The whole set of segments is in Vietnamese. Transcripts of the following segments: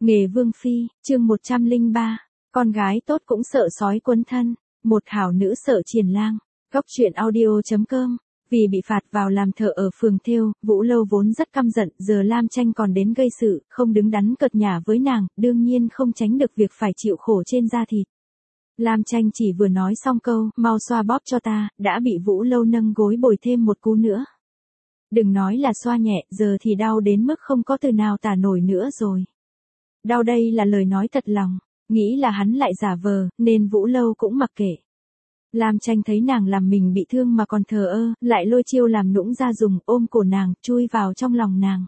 Nghề vương phi, chương 103, con gái tốt cũng sợ sói quấn thân, một hảo nữ sợ triền lang. Góc truyện audio.com. Vì bị phạt vào làm thợ ở phường thêu, Vũ Lâu vốn rất căm giận, giờ Lam Tranh còn đến gây sự, không đứng đắn cợt nhả với nàng, đương nhiên không tránh được việc phải chịu khổ trên da thịt. Lam Tranh chỉ vừa nói xong câu, mau xoa bóp cho ta, đã bị Vũ Lâu nâng gối bồi thêm một cú nữa. Đừng nói là xoa nhẹ, giờ thì đau đến mức không có từ nào tả nổi nữa rồi. Đau đây là lời nói thật lòng, nghĩ là hắn lại giả vờ, nên Vũ Lâu cũng mặc kệ. Lam Tranh thấy nàng làm mình bị thương mà còn thờ ơ, lại lôi chiêu làm nũng ra dùng, ôm cổ nàng, chui vào trong lòng nàng.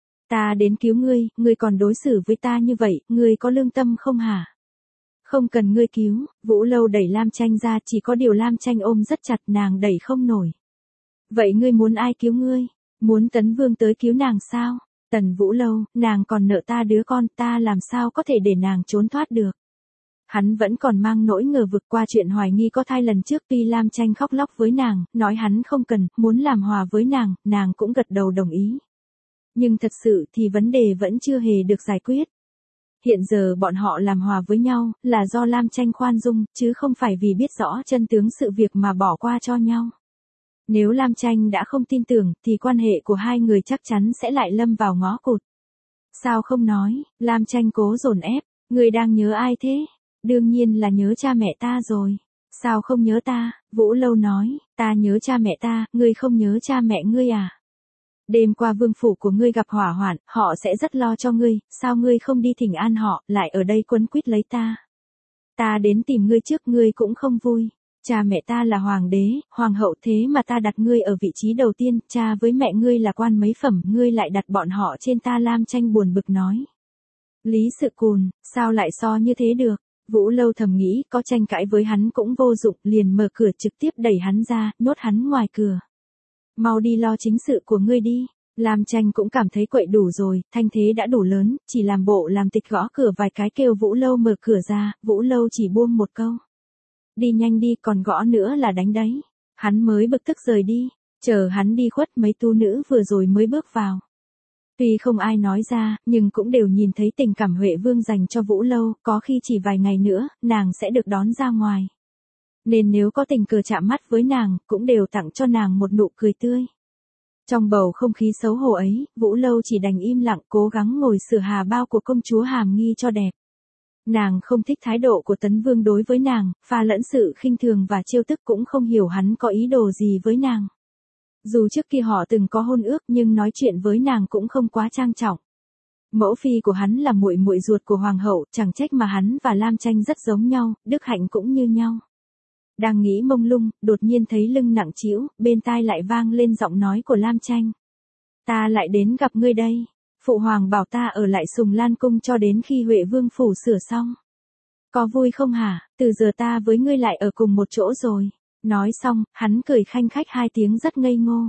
Ta đến cứu ngươi còn đối xử với ta như vậy, ngươi có lương tâm không hả? Không cần ngươi cứu, Vũ Lâu đẩy Lam Tranh ra, chỉ có điều Lam Tranh ôm rất chặt, nàng đẩy không nổi. Vậy ngươi muốn ai cứu ngươi? Muốn Tấn Vương tới cứu nàng sao? Tần Vũ Lâu, nàng còn nợ ta đứa con, ta làm sao có thể để nàng trốn thoát được. Hắn vẫn còn mang nỗi ngờ vực qua chuyện hoài nghi có thai lần trước, tuy Lam Tranh khóc lóc với nàng, nói hắn không cần, muốn làm hòa với nàng cũng gật đầu đồng ý. Nhưng thật sự thì vấn đề vẫn chưa hề được giải quyết. Hiện giờ bọn họ làm hòa với nhau, là do Lam Tranh khoan dung, chứ không phải vì biết rõ chân tướng sự việc mà bỏ qua cho nhau. Nếu Lam Tranh đã không tin tưởng, thì quan hệ của hai người chắc chắn sẽ lại lâm vào ngõ cụt. Sao không nói? Lam Tranh cố dồn ép, ngươi đang nhớ ai thế? Đương nhiên là nhớ cha mẹ ta rồi. Sao không nhớ ta? Vũ Lâu nói, ta nhớ cha mẹ ta, ngươi không nhớ cha mẹ ngươi à? Đêm qua vương phủ của ngươi gặp hỏa hoạn, họ sẽ rất lo cho ngươi, sao ngươi không đi thỉnh an họ, lại ở đây quấn quýt lấy ta? Ta đến tìm ngươi trước, ngươi cũng không vui. Cha mẹ ta là hoàng đế, hoàng hậu, thế mà ta đặt ngươi ở vị trí đầu tiên, cha với mẹ ngươi là quan mấy phẩm, ngươi lại đặt bọn họ trên ta. Lam Tranh buồn bực nói. Lý Sự Cùn, sao lại so như thế được? Vũ Lâu thầm nghĩ, có tranh cãi với hắn cũng vô dụng, liền mở cửa trực tiếp đẩy hắn ra, nhốt hắn ngoài cửa. Mau đi lo chính sự của ngươi đi. Lam Tranh cũng cảm thấy quậy đủ rồi, thanh thế đã đủ lớn, chỉ làm bộ làm tịch gõ cửa vài cái kêu Vũ Lâu mở cửa ra, Vũ Lâu chỉ buông một câu. Đi nhanh đi, còn gõ nữa là đánh đấy. Hắn mới bực tức rời đi, chờ hắn đi khuất mấy tu nữ vừa rồi mới bước vào. Tuy không ai nói ra, nhưng cũng đều nhìn thấy tình cảm Huệ Vương dành cho Vũ Lâu, có khi chỉ vài ngày nữa, nàng sẽ được đón ra ngoài. Nên nếu có tình cờ chạm mắt với nàng, cũng đều tặng cho nàng một nụ cười tươi. Trong bầu không khí xấu hổ ấy, Vũ Lâu chỉ đành im lặng cố gắng ngồi sửa hà bao của công chúa Hàm Nghi cho đẹp. Nàng không thích thái độ của Tấn Vương đối với nàng, pha lẫn sự khinh thường và trêu tức, cũng không hiểu hắn có ý đồ gì với nàng. Dù trước kia họ từng có hôn ước nhưng nói chuyện với nàng cũng không quá trang trọng. Mẫu phi của hắn là muội muội ruột của hoàng hậu, chẳng trách mà hắn và Lam Tranh rất giống nhau, đức hạnh cũng như nhau. Đang nghĩ mông lung, đột nhiên thấy lưng nặng trĩu, bên tai lại vang lên giọng nói của Lam Tranh. Ta lại đến gặp ngươi đây. Phụ hoàng bảo ta ở lại Sùng Lan cung cho đến khi Huệ Vương phủ sửa xong. Có vui không hả? Từ giờ ta với ngươi lại ở cùng một chỗ rồi. Nói xong, hắn cười khanh khách hai tiếng rất ngây ngô.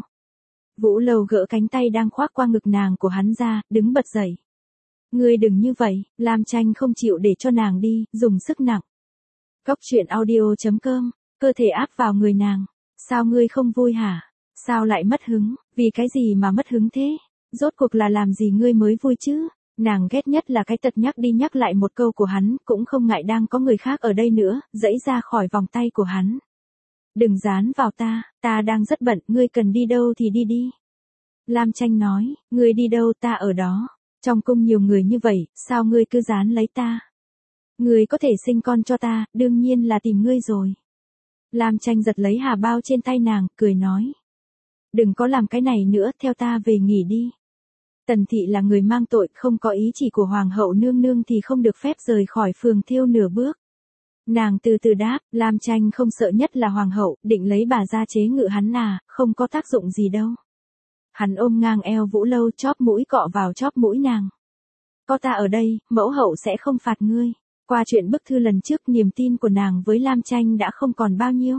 Vũ Lâu gỡ cánh tay đang khoác qua ngực nàng của hắn ra, đứng bật dậy. Ngươi đừng như vậy. Lam Tranh không chịu để cho nàng đi, dùng sức nặng. Góc truyện audio.com. Cơ thể áp vào người nàng. Sao ngươi không vui hả? Sao lại mất hứng? Vì cái gì mà mất hứng thế? Rốt cuộc là làm gì ngươi mới vui chứ? Nàng ghét nhất là cái tật nhắc đi nhắc lại một câu của hắn, cũng không ngại đang có người khác ở đây nữa, giãy ra khỏi vòng tay của hắn. Đừng dán vào ta đang rất bận, ngươi cần đi đâu thì đi đi. Lam Tranh nói, ngươi đi đâu ta ở đó. Trong cung nhiều người như vậy, sao ngươi cứ dán lấy ta? Ngươi có thể sinh con cho ta, đương nhiên là tìm ngươi rồi. Lam Tranh giật lấy hà bao trên tay nàng, cười nói. Đừng có làm cái này nữa, theo ta về nghỉ đi. Tần thị là người mang tội, không có ý chỉ của hoàng hậu nương nương thì không được phép rời khỏi phường thêu nửa bước. Nàng từ từ đáp, Lam Tranh không sợ nhất là hoàng hậu, định lấy bà ra chế ngự hắn à, không có tác dụng gì đâu. Hắn ôm ngang eo Vũ Lâu, chóp mũi cọ vào chóp mũi nàng. Có ta ở đây, mẫu hậu sẽ không phạt ngươi. Qua chuyện bức thư lần trước, niềm tin của nàng với Lam Tranh đã không còn bao nhiêu.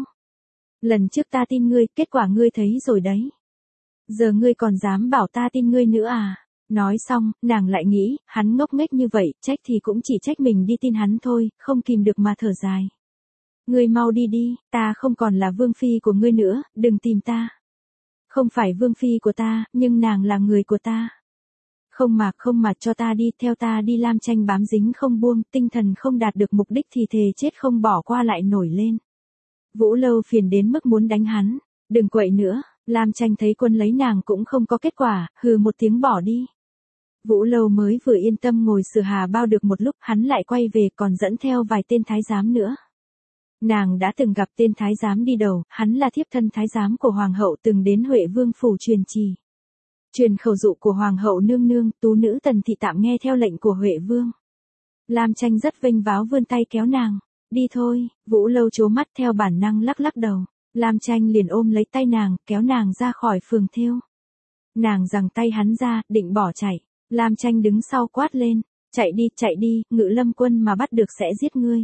Lần trước ta tin ngươi, kết quả ngươi thấy rồi đấy. Giờ ngươi còn dám bảo ta tin ngươi nữa à? Nói xong, nàng lại nghĩ, hắn ngốc nghếch như vậy, trách thì cũng chỉ trách mình đi tin hắn thôi, không kìm được mà thở dài. Ngươi mau đi đi, ta không còn là vương phi của ngươi nữa, đừng tìm ta. Không phải vương phi của ta, nhưng nàng là người của ta. Không mà cho ta đi, theo ta đi. Lam Tranh bám dính không buông, tinh thần không đạt được mục đích thì thề chết không bỏ qua lại nổi lên. Vũ Lâu phiền đến mức muốn đánh hắn. Đừng quậy nữa. Lam Tranh thấy Quân lấy nàng cũng không có kết quả, hừ một tiếng bỏ đi. Vũ Lâu mới vừa yên tâm ngồi sửa hà bao được một lúc, hắn lại quay về còn dẫn theo vài tên thái giám nữa. Nàng đã từng gặp tên thái giám đi đầu, hắn là thiếp thân thái giám của hoàng hậu, từng đến Huệ Vương phủ truyền trì. Truyền khẩu dụ của hoàng hậu nương nương, tú nữ Tần thị tạm nghe theo lệnh của Huệ Vương. Lam Tranh rất vênh váo vươn tay kéo nàng. Đi thôi. Vũ Lâu trố mắt theo bản năng lắc lắc đầu. Lam Tranh liền ôm lấy tay nàng, kéo nàng ra khỏi phường thêu. Nàng giằng tay hắn ra, định bỏ chạy. Lam Tranh đứng sau quát lên. Chạy đi, Ngự Lâm Quân mà bắt được sẽ giết ngươi.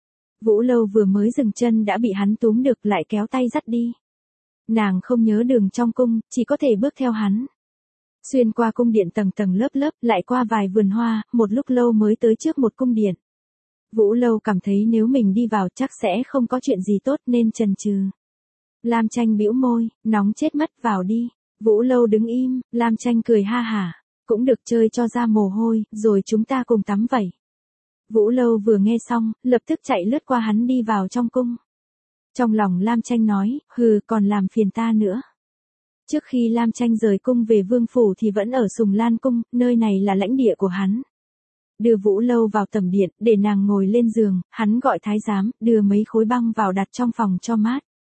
Vũ Lâu vừa mới dừng chân đã bị hắn túm được, lại kéo tay dắt đi. Nàng không nhớ đường trong cung, chỉ có thể bước theo hắn. Xuyên qua cung điện tầng tầng lớp lớp, lại qua vài vườn hoa, một lúc lâu mới tới trước một cung điện. Vũ Lâu cảm thấy nếu mình đi vào chắc sẽ không có chuyện gì tốt nên chần chừ. Lam Tranh bĩu môi, nóng chết mất, vào đi. Vũ Lâu đứng im, Lam Tranh cười ha hả. Cũng được, chơi cho ra mồ hôi, rồi chúng ta cùng tắm vẩy. Vũ Lâu vừa nghe xong, lập tức chạy lướt qua hắn đi vào trong cung. Trong lòng Lam Tranh nói, hừ, còn làm phiền ta nữa. Trước khi Lam Tranh rời cung về vương phủ thì vẫn ở Sùng Lan cung, nơi này là lãnh địa của hắn. Đưa Vũ Lâu vào tầm điện, để nàng ngồi lên giường, hắn gọi thái giám, đưa mấy khối băng vào đặt trong phòng cho mát.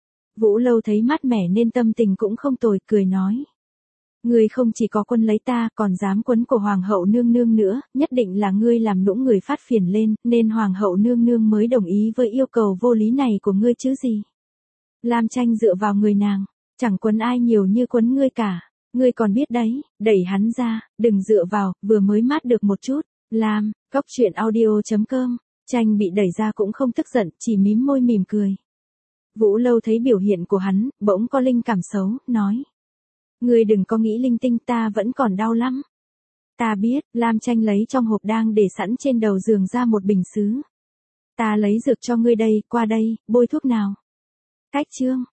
Vũ Lâu thấy mát mẻ nên tâm tình cũng không tồi, cười nói. Ngươi không chỉ có Quân lấy ta, còn dám quấn của hoàng hậu nương nương nữa, nhất định là ngươi làm nũng người phát phiền lên, nên hoàng hậu nương nương mới đồng ý với yêu cầu vô lý này của ngươi chứ gì. Lam Tranh dựa vào người nàng, chẳng quấn ai nhiều như quấn ngươi cả, ngươi còn biết đấy, đẩy hắn ra, đừng dựa vào, vừa mới mát được một chút. Lam, coctruyện.audio.com, Tranh bị đẩy ra cũng không tức giận, chỉ mím môi mỉm cười. Vũ Lâu thấy biểu hiện của hắn, bỗng có linh cảm xấu, nói. Ngươi đừng có nghĩ linh tinh, ta vẫn còn đau lắm. Ta biết. Lam Tranh lấy trong hộp đang để sẵn trên đầu giường ra một bình sứ. Ta lấy dược cho ngươi đây, qua đây, bôi thuốc nào. Cách chương.